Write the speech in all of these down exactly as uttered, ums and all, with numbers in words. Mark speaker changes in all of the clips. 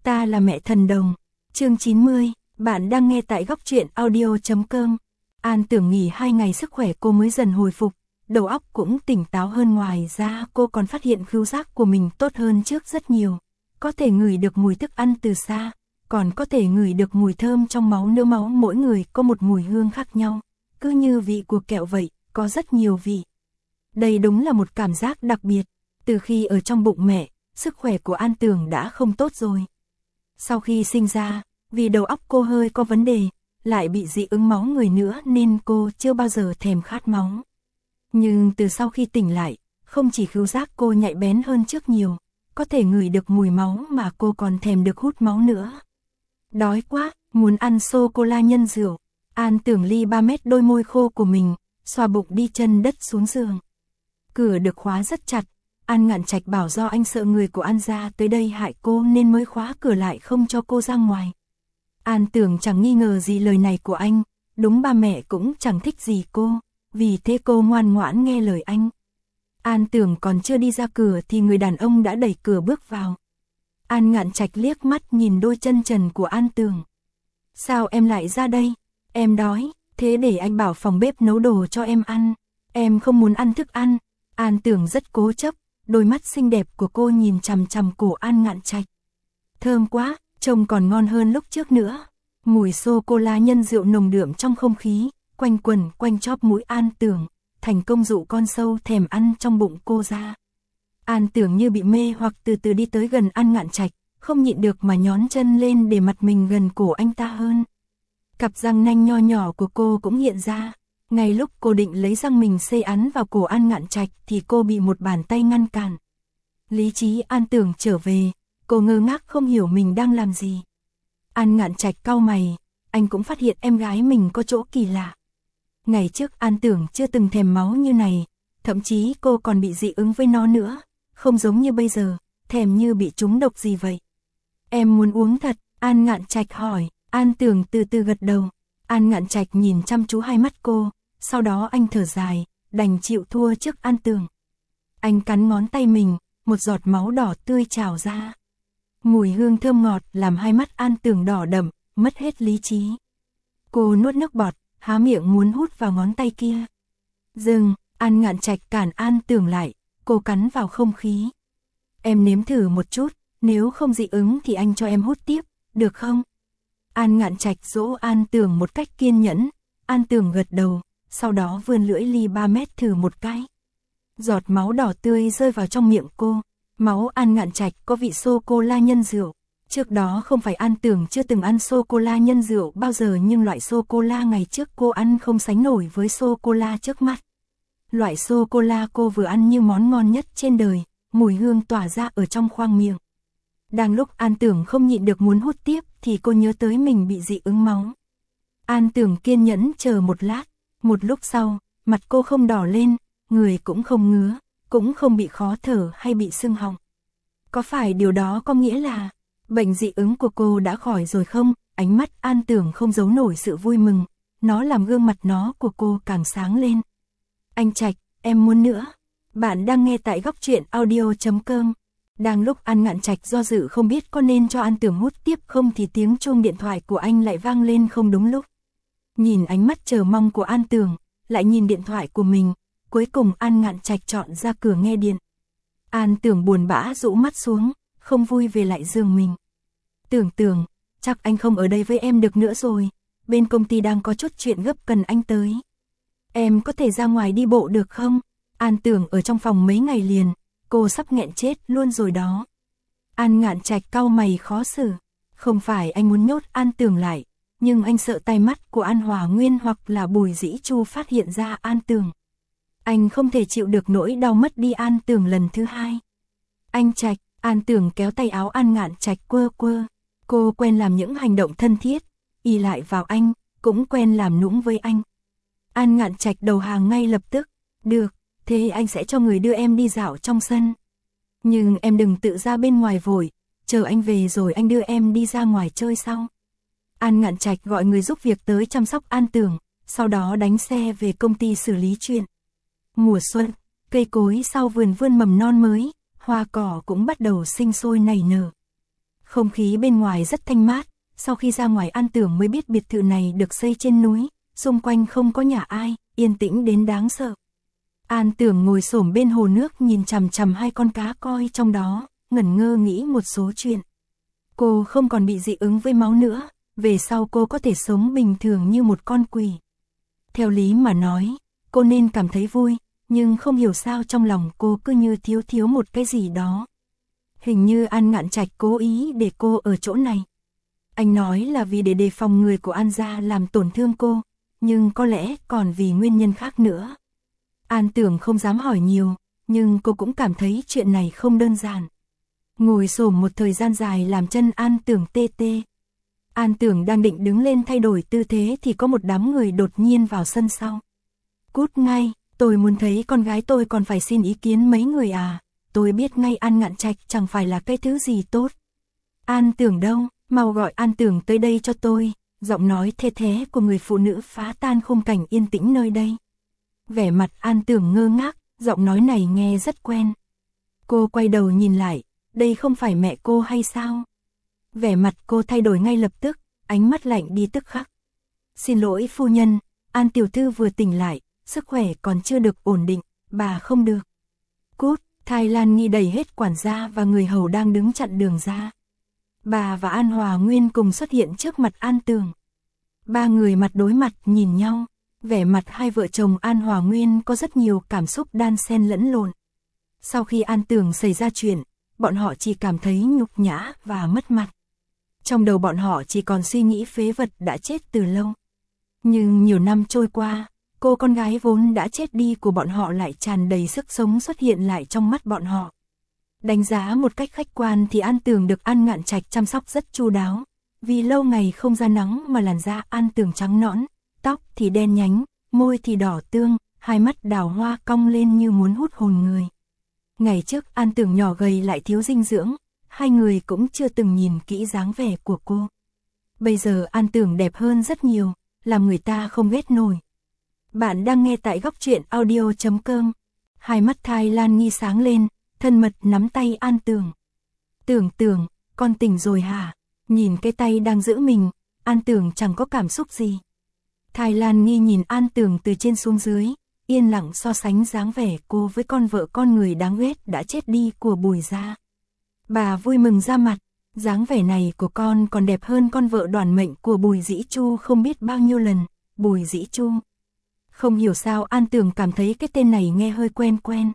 Speaker 1: Ta là mẹ thần đồng. Chương chín mươi, bạn đang nghe tại góc truyện audio chấm com. An Tưởng nghỉ hai ngày sức khỏe cô mới dần hồi phục, đầu óc cũng tỉnh táo hơn, ngoài ra cô còn phát hiện khứu giác của mình tốt hơn trước rất nhiều. Có thể ngửi được mùi thức ăn từ xa, còn có thể ngửi được mùi thơm trong máu nữa. Máu mỗi người có một mùi hương khác nhau, cứ như vị của kẹo vậy, có rất nhiều vị. Đây đúng là một cảm giác đặc biệt. Từ khi ở trong bụng mẹ, sức khỏe của An Tưởng đã không tốt rồi. Sau khi sinh ra, vì đầu óc cô hơi có vấn đề, lại bị dị ứng máu người nữa nên cô chưa bao giờ thèm khát máu. Nhưng từ sau khi tỉnh lại, không chỉ khứu giác cô nhạy bén hơn trước nhiều, có thể ngửi được mùi máu mà cô còn thèm được hút máu nữa. Đói quá, muốn ăn sô-cô-la nhân rượu. An Tưởng ly ba mét đôi môi khô của mình, xoa bụng đi chân đất xuống giường. Cửa được khóa rất chặt. An Ngạn Trạch bảo do anh sợ người của An gia tới đây hại cô nên mới khóa cửa lại không cho cô ra ngoài. An Tưởng chẳng nghi ngờ gì lời này của anh, đúng ba mẹ cũng chẳng thích gì cô, vì thế cô ngoan ngoãn nghe lời anh. An Tưởng còn chưa đi ra cửa thì người đàn ông đã đẩy cửa bước vào. An Ngạn Trạch liếc mắt nhìn đôi chân trần của An Tưởng. Sao em lại ra đây? Em đói, thế để anh bảo phòng bếp nấu đồ cho em ăn. Em không muốn ăn thức ăn. An Tưởng rất cố chấp, đôi mắt xinh đẹp của cô nhìn chằm chằm cổ An Ngạn Trạch. Thơm quá, trông còn ngon hơn lúc trước nữa. Mùi sô-cô-la nhân rượu nồng đượm trong không khí, quanh quẩn quanh chóp mũi An Tưởng, thành công dụ con sâu thèm ăn trong bụng cô ra. An Tưởng như bị mê hoặc từ từ đi tới gần An Ngạn Trạch, không nhịn được mà nhón chân lên để mặt mình gần cổ anh ta hơn. Cặp răng nanh nho nhỏ của cô cũng hiện ra. Ngay lúc cô định lấy răng mình xê ắn vào cổ An Ngạn Trạch thì cô bị một bàn tay ngăn cản. Lý trí An Tưởng trở về, cô ngơ ngác không hiểu mình đang làm gì. An Ngạn Trạch cau mày, anh cũng phát hiện em gái mình có chỗ kỳ lạ. Ngày trước An Tưởng chưa từng thèm máu như này, thậm chí cô còn bị dị ứng với nó nữa, không giống như bây giờ, thèm như bị trúng độc gì vậy. Em muốn uống thật, An Ngạn Trạch hỏi. An Tưởng từ từ gật đầu. An Ngạn Trạch nhìn chăm chú hai mắt cô, sau đó anh thở dài, đành chịu thua trước An Tưởng. Anh cắn ngón tay mình, một giọt máu đỏ tươi trào ra. Mùi hương thơm ngọt làm hai mắt An Tưởng đỏ đậm, mất hết lý trí. Cô nuốt nước bọt, há miệng muốn hút vào ngón tay kia. Dừng, An Ngạn Trạch cản An Tưởng lại, cô cắn vào không khí. Em nếm thử một chút, nếu không dị ứng thì anh cho em hút tiếp, được không? An Ngạn Trạch dỗ An Tưởng một cách kiên nhẫn. An Tưởng gật đầu, sau đó vươn lưỡi ly ba mét thử một cái. Giọt máu đỏ tươi rơi vào trong miệng cô. Máu An Ngạn Trạch có vị sô-cô-la nhân rượu. Trước đó không phải An Tưởng chưa từng ăn sô-cô-la nhân rượu bao giờ, nhưng loại sô-cô-la ngày trước cô ăn không sánh nổi với sô-cô-la trước mắt. Loại sô-cô-la cô vừa ăn như món ngon nhất trên đời, mùi hương tỏa ra ở trong khoang miệng. Đang lúc An Tưởng không nhịn được muốn hút tiếp thì cô nhớ tới mình bị dị ứng máu. An Tưởng kiên nhẫn chờ một lát, một lúc sau, mặt cô không đỏ lên, người cũng không ngứa, cũng không bị khó thở hay bị sưng họng. Có phải điều đó có nghĩa là bệnh dị ứng của cô đã khỏi rồi không? Ánh mắt An Tưởng không giấu nổi sự vui mừng, nó làm gương mặt nó của cô càng sáng lên. Anh Trạch, em muốn nữa. Bạn đang nghe tại góc truyện audio chấm com. Đang lúc An Ngạn Trạch do dự không biết có nên cho An Tưởng hút tiếp không thì tiếng chuông điện thoại của anh lại vang lên không đúng lúc. Nhìn ánh mắt chờ mong của An Tưởng, lại nhìn điện thoại của mình, cuối cùng An Ngạn Trạch chọn ra cửa nghe điện. An Tưởng buồn bã rũ mắt xuống, không vui về lại giường mình. Tưởng Tưởng, chắc anh không ở đây với em được nữa rồi, bên công ty đang có chút chuyện gấp cần anh tới. Em có thể ra ngoài đi bộ được không? An Tưởng ở trong phòng mấy ngày liền, cô sắp nghẹn chết luôn rồi đó. An Ngạn Trạch cau mày khó xử. Không phải anh muốn nhốt An Tưởng lại, nhưng anh sợ tai mắt của An Hòa Nguyên hoặc là Bùi Dĩ Chu phát hiện ra An Tưởng. Anh không thể chịu được nỗi đau mất đi An Tưởng lần thứ hai. Anh Trạch, An Tưởng kéo tay áo An Ngạn Trạch quơ quơ. Cô quen làm những hành động thân thiết, ỷ lại vào anh, cũng quen làm nũng với anh. An Ngạn Trạch đầu hàng ngay lập tức. Được, thế anh sẽ cho người đưa em đi dạo trong sân. Nhưng em đừng tự ra bên ngoài vội, chờ anh về rồi anh đưa em đi ra ngoài chơi sau. An Ngạn Trạch gọi người giúp việc tới chăm sóc An Tưởng, sau đó đánh xe về công ty xử lý chuyện. Mùa xuân, cây cối sau vườn vươn mầm non mới, hoa cỏ cũng bắt đầu sinh sôi nảy nở. Không khí bên ngoài rất thanh mát, sau khi ra ngoài An Tưởng mới biết biệt thự này được xây trên núi, xung quanh không có nhà ai, yên tĩnh đến đáng sợ. An Tưởng ngồi xổm bên hồ nước nhìn chằm chằm hai con cá koi trong đó, ngẩn ngơ nghĩ một số chuyện. Cô không còn bị dị ứng với máu nữa, về sau cô có thể sống bình thường như một con quỷ. Theo lý mà nói, cô nên cảm thấy vui, nhưng không hiểu sao trong lòng cô cứ như thiếu thiếu một cái gì đó. Hình như An Ngạn Trạch cố ý để cô ở chỗ này. Anh nói là vì để đề phòng người của An gia làm tổn thương cô, nhưng có lẽ còn vì nguyên nhân khác nữa. An Tưởng không dám hỏi nhiều, nhưng cô cũng cảm thấy chuyện này không đơn giản. Ngồi xổm một thời gian dài làm chân An Tưởng tê tê. An Tưởng đang định đứng lên thay đổi tư thế thì có một đám người đột nhiên vào sân sau. Cút ngay, tôi muốn thấy con gái tôi còn phải xin ý kiến mấy người à, tôi biết ngay An Ngạn Trạch chẳng phải là cái thứ gì tốt. An Tưởng đâu, mau gọi An Tưởng tới đây cho tôi, giọng nói thê thé của người phụ nữ phá tan khung cảnh yên tĩnh nơi đây. Vẻ mặt An Tưởng ngơ ngác, giọng nói này nghe rất quen. Cô quay đầu nhìn lại, đây không phải mẹ cô hay sao? Vẻ mặt cô thay đổi ngay lập tức, ánh mắt lạnh đi tức khắc. Xin lỗi phu nhân, An tiểu thư vừa tỉnh lại, sức khỏe còn chưa được ổn định, bà không được. Cút, Thái Lan Nghi đẩy hết quản gia và người hầu đang đứng chặn đường ra. Bà và An Hòa Nguyên cùng xuất hiện trước mặt An Tưởng. Ba người mặt đối mặt nhìn nhau, vẻ mặt hai vợ chồng An Hòa Nguyên có rất nhiều cảm xúc đan xen lẫn lộn. Sau khi An Tưởng xảy ra chuyện, bọn họ chỉ cảm thấy nhục nhã và mất mặt. Trong đầu bọn họ chỉ còn suy nghĩ phế vật đã chết từ lâu. Nhưng nhiều năm trôi qua, cô con gái vốn đã chết đi của bọn họ lại tràn đầy sức sống xuất hiện lại trong mắt bọn họ. Đánh giá một cách khách quan thì An Tưởng được An Ngạn Trạch chăm sóc rất chu đáo. Vì lâu ngày không ra nắng mà làn da An Tưởng trắng nõn, tóc thì đen nhánh, môi thì đỏ tương, hai mắt đào hoa cong lên như muốn hút hồn người. Ngày trước An Tưởng nhỏ gầy lại thiếu dinh dưỡng, hai người cũng chưa từng nhìn kỹ dáng vẻ của cô. Bây giờ An Tưởng đẹp hơn rất nhiều, làm người ta không ghét nổi. Bạn đang nghe tại góc truyện audio chấm com. Hai mắt Thái Lan Nghi sáng lên, thân mật nắm tay An Tưởng. Tưởng Tưởng, con tỉnh rồi hả? Nhìn cái tay đang giữ mình, An Tưởng chẳng có cảm xúc gì. Thái Lan Nghi nhìn An Tưởng từ trên xuống dưới, yên lặng so sánh dáng vẻ cô với con vợ con người đáng ghét đã chết đi của Bùi gia. Bà vui mừng ra mặt, dáng vẻ này của con còn đẹp hơn con vợ đoản mệnh của Bùi Dĩ Chu không biết bao nhiêu lần, Bùi Dĩ Chu. Không hiểu sao An Tưởng cảm thấy cái tên này nghe hơi quen quen.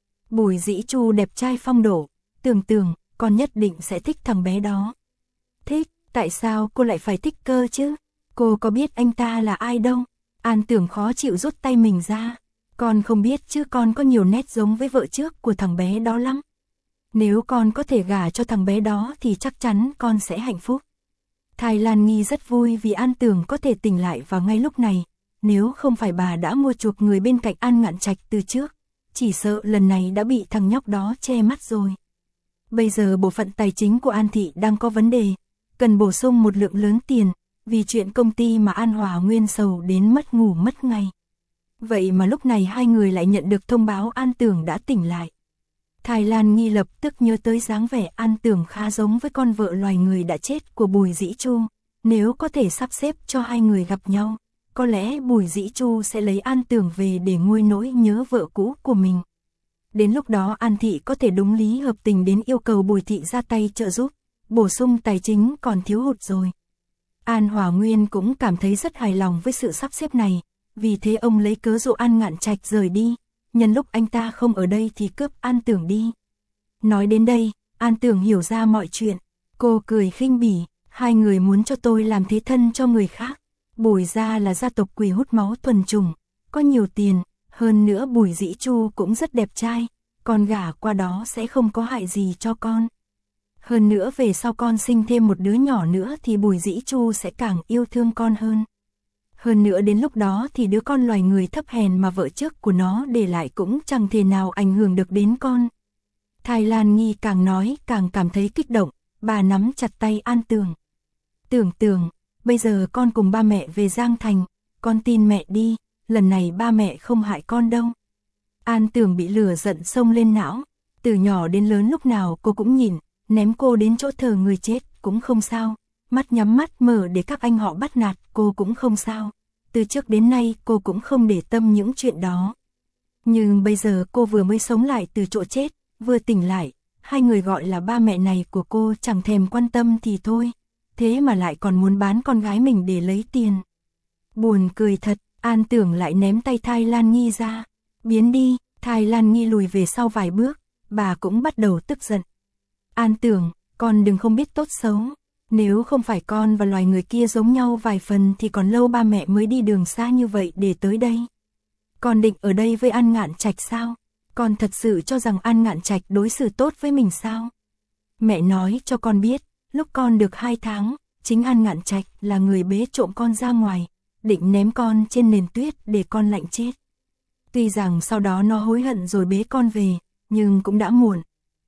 Speaker 1: Bùi Dĩ Chu đẹp trai phong độ, Tưởng Tưởng, con nhất định sẽ thích thằng bé đó. Thích, tại sao cô lại phải thích cơ chứ? Cô có biết anh ta là ai đâu? An Tưởng khó chịu rút tay mình ra. Con không biết chứ con có nhiều nét giống với vợ trước của thằng bé đó lắm. Nếu con có thể gả cho thằng bé đó thì chắc chắn con sẽ hạnh phúc. Thái Lan Nghi rất vui vì An Tưởng có thể tỉnh lại vào ngay lúc này. Nếu không phải bà đã mua chuộc người bên cạnh An Ngạn Trạch từ trước, chỉ sợ lần này đã bị thằng nhóc đó che mắt rồi. Bây giờ bộ phận tài chính của An Thị đang có vấn đề, cần bổ sung một lượng lớn tiền, vì chuyện công ty mà An Hòa Nguyên sầu đến mất ngủ mất ngày. Vậy mà lúc này hai người lại nhận được thông báo An Tưởng đã tỉnh lại. Thái Lan Nghi lập tức nhớ tới dáng vẻ An Tưởng khá giống với con vợ loài người đã chết của Bùi Dĩ Chu. Nếu có thể sắp xếp cho hai người gặp nhau, có lẽ Bùi Dĩ Chu sẽ lấy An Tưởng về để nguôi nỗi nhớ vợ cũ của mình. Đến lúc đó An Thị có thể đúng lý hợp tình đến yêu cầu Bùi Thị ra tay trợ giúp, bổ sung tài chính còn thiếu hụt rồi. An Hòa Nguyên cũng cảm thấy rất hài lòng với sự sắp xếp này, vì thế ông lấy cớ dụ An Ngạn Trạch rời đi, nhân lúc anh ta không ở đây thì cướp An Tưởng đi. Nói đến đây, An Tưởng hiểu ra mọi chuyện, cô cười khinh bỉ, hai người muốn cho tôi làm thế thân cho người khác. Bùi gia là gia tộc quỷ hút máu thuần chủng, có nhiều tiền, hơn nữa Bùi Dĩ Chu cũng rất đẹp trai, con gả qua đó sẽ không có hại gì cho con. Hơn nữa về sau con sinh thêm một đứa nhỏ nữa thì Bùi Dĩ Chu sẽ càng yêu thương con hơn. Hơn nữa đến lúc đó thì đứa con loài người thấp hèn mà vợ trước của nó để lại cũng chẳng thể nào ảnh hưởng được đến con. Thái Lan Nghi càng nói càng cảm thấy kích động, bà nắm chặt tay An Tưởng. Tưởng Tưởng, bây giờ con cùng ba mẹ về Giang Thành, con tin mẹ đi, lần này ba mẹ không hại con đâu. An Tưởng bị lửa giận xông lên não, từ nhỏ đến lớn lúc nào cô cũng nhìn, ném cô đến chỗ thờ người chết cũng không sao, mắt nhắm mắt mở để các anh họ bắt nạt cô cũng không sao. Từ trước đến nay cô cũng không để tâm những chuyện đó. Nhưng bây giờ cô vừa mới sống lại từ chỗ chết, vừa tỉnh lại, hai người gọi là ba mẹ này của cô chẳng thèm quan tâm thì thôi, thế mà lại còn muốn bán con gái mình để lấy tiền. Buồn cười thật, An Tưởng lại ném tay Thái Lan Nghi ra, biến đi. Thái Lan Nghi lùi về sau vài bước, bà cũng bắt đầu tức giận. An Tưởng, con đừng không biết tốt xấu, nếu không phải con và loài người kia giống nhau vài phần thì còn lâu ba mẹ mới đi đường xa như vậy để tới đây. Con định ở đây với An Ngạn Trạch sao? Con thật sự cho rằng An Ngạn Trạch đối xử tốt với mình sao? Mẹ nói cho con biết, lúc con được hai tháng, chính An Ngạn Trạch là người bế trộm con ra ngoài, định ném con trên nền tuyết để con lạnh chết. Tuy rằng sau đó nó hối hận rồi bế con về, nhưng cũng đã muộn.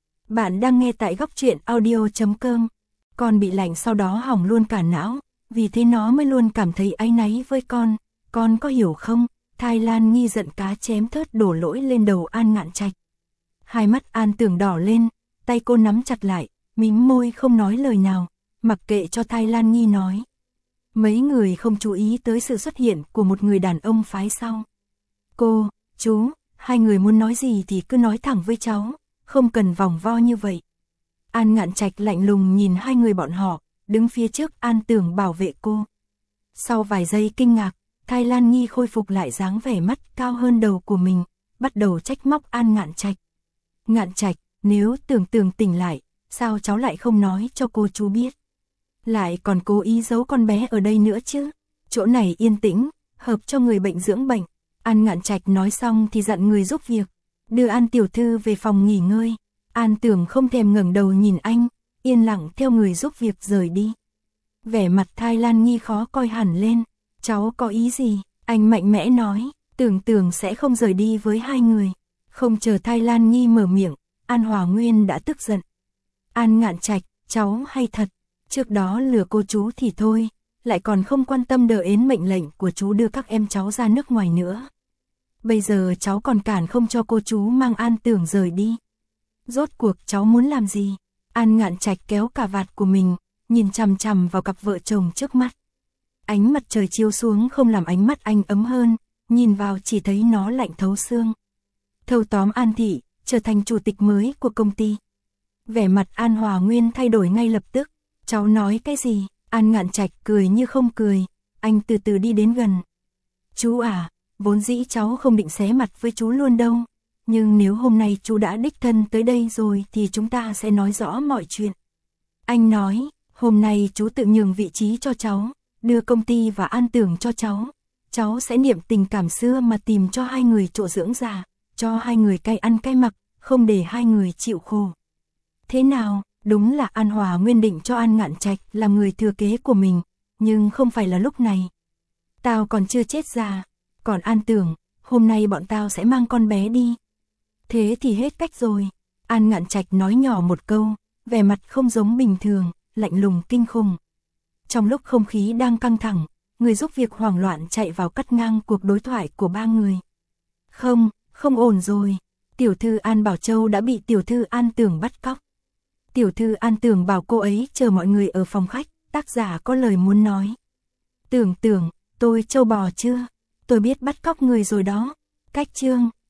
Speaker 1: Bạn đang nghe tại góc truyện audio chấm com. Con bị lạnh sau đó hỏng luôn cả não, vì thế nó mới luôn cảm thấy áy náy với con, con có hiểu không? Thái Lan Nghi giận cá chém thớt đổ lỗi lên đầu An Ngạn Trạch. Hai mắt An Tưởng đỏ lên, tay cô nắm chặt lại, mím môi không nói lời nào, mặc kệ cho Thái Lan Nghi nói. Mấy người không chú ý tới sự xuất hiện của một người đàn ông phái sau. Cô, chú, hai người muốn nói gì thì cứ nói thẳng với cháu, không cần vòng vo như vậy. An Ngạn Trạch lạnh lùng nhìn hai người bọn họ, đứng phía trước An Tưởng bảo vệ cô. Sau vài giây kinh ngạc, Thái Lan Nghi khôi phục lại dáng vẻ mắt cao hơn đầu của mình, bắt đầu trách móc An Ngạn Trạch. Ngạn Trạch, nếu Tưởng Tưởng tỉnh lại, sao cháu lại không nói cho cô chú biết? Lại còn cố ý giấu con bé ở đây nữa chứ? Chỗ này yên tĩnh, hợp cho người bệnh dưỡng bệnh. An Ngạn Trạch nói xong thì dặn người giúp việc, đưa An tiểu thư về phòng nghỉ ngơi. An Tưởng không thèm ngẩng đầu nhìn anh, yên lặng theo người giúp việc rời đi. Vẻ mặt Thái Lan Nghi khó coi hẳn lên. Cháu có ý gì? Anh mạnh mẽ nói, Tưởng Tưởng sẽ không rời đi với hai người. Không chờ Thái Lan Nghi mở miệng, An Hòa Nguyên đã tức giận. An Ngạn Trạch, cháu hay thật, trước đó lừa cô chú thì thôi, lại còn không quan tâm đợi đến mệnh lệnh của chú đưa các em cháu ra nước ngoài nữa. Bây giờ cháu còn cản không cho cô chú mang An Tưởng rời đi. Rốt cuộc cháu muốn làm gì? An Ngạn Trạch kéo cà vạt của mình, nhìn chằm chằm vào cặp vợ chồng trước mắt. Ánh mặt trời chiếu xuống không làm ánh mắt anh ấm hơn, nhìn vào chỉ thấy nó lạnh thấu xương. Thâu tóm An Thị, trở thành chủ tịch mới của công ty. Vẻ mặt An Hòa Nguyên thay đổi ngay lập tức. Cháu nói cái gì? An Ngạn Trạch cười như không cười, anh từ từ đi đến gần. Chú à, vốn dĩ cháu không định xé mặt với chú luôn đâu, nhưng nếu hôm nay chú đã đích thân tới đây rồi thì chúng ta sẽ nói rõ mọi chuyện. Anh nói, hôm nay chú tự nhường vị trí cho cháu, đưa công ty và An Tưởng cho cháu. Cháu sẽ niệm tình cảm xưa mà tìm cho hai người chỗ dưỡng già, cho hai người cay ăn cay mặc, không để hai người chịu khổ. Thế nào, đúng là An Hòa Nguyên định cho An Ngạn Trạch làm người thừa kế của mình, nhưng không phải là lúc này. Tao còn chưa chết già, còn An Tưởng, hôm nay bọn tao sẽ mang con bé đi. Thế thì hết cách rồi. An Ngạn Trạch nói nhỏ một câu, vẻ mặt không giống bình thường, lạnh lùng kinh khủng. Trong lúc không khí đang căng thẳng, người giúp việc hoảng loạn chạy vào cắt ngang cuộc đối thoại của ba người. Không, không ổn rồi. Tiểu thư An Bảo Châu đã bị tiểu thư An Tưởng bắt cóc. Tiểu thư An Tưởng bảo cô ấy chờ mọi người ở phòng khách, tác giả có lời muốn nói. Tưởng Tưởng, tôi trâu bò chưa? Tôi biết bắt cóc người rồi đó. Cách chương.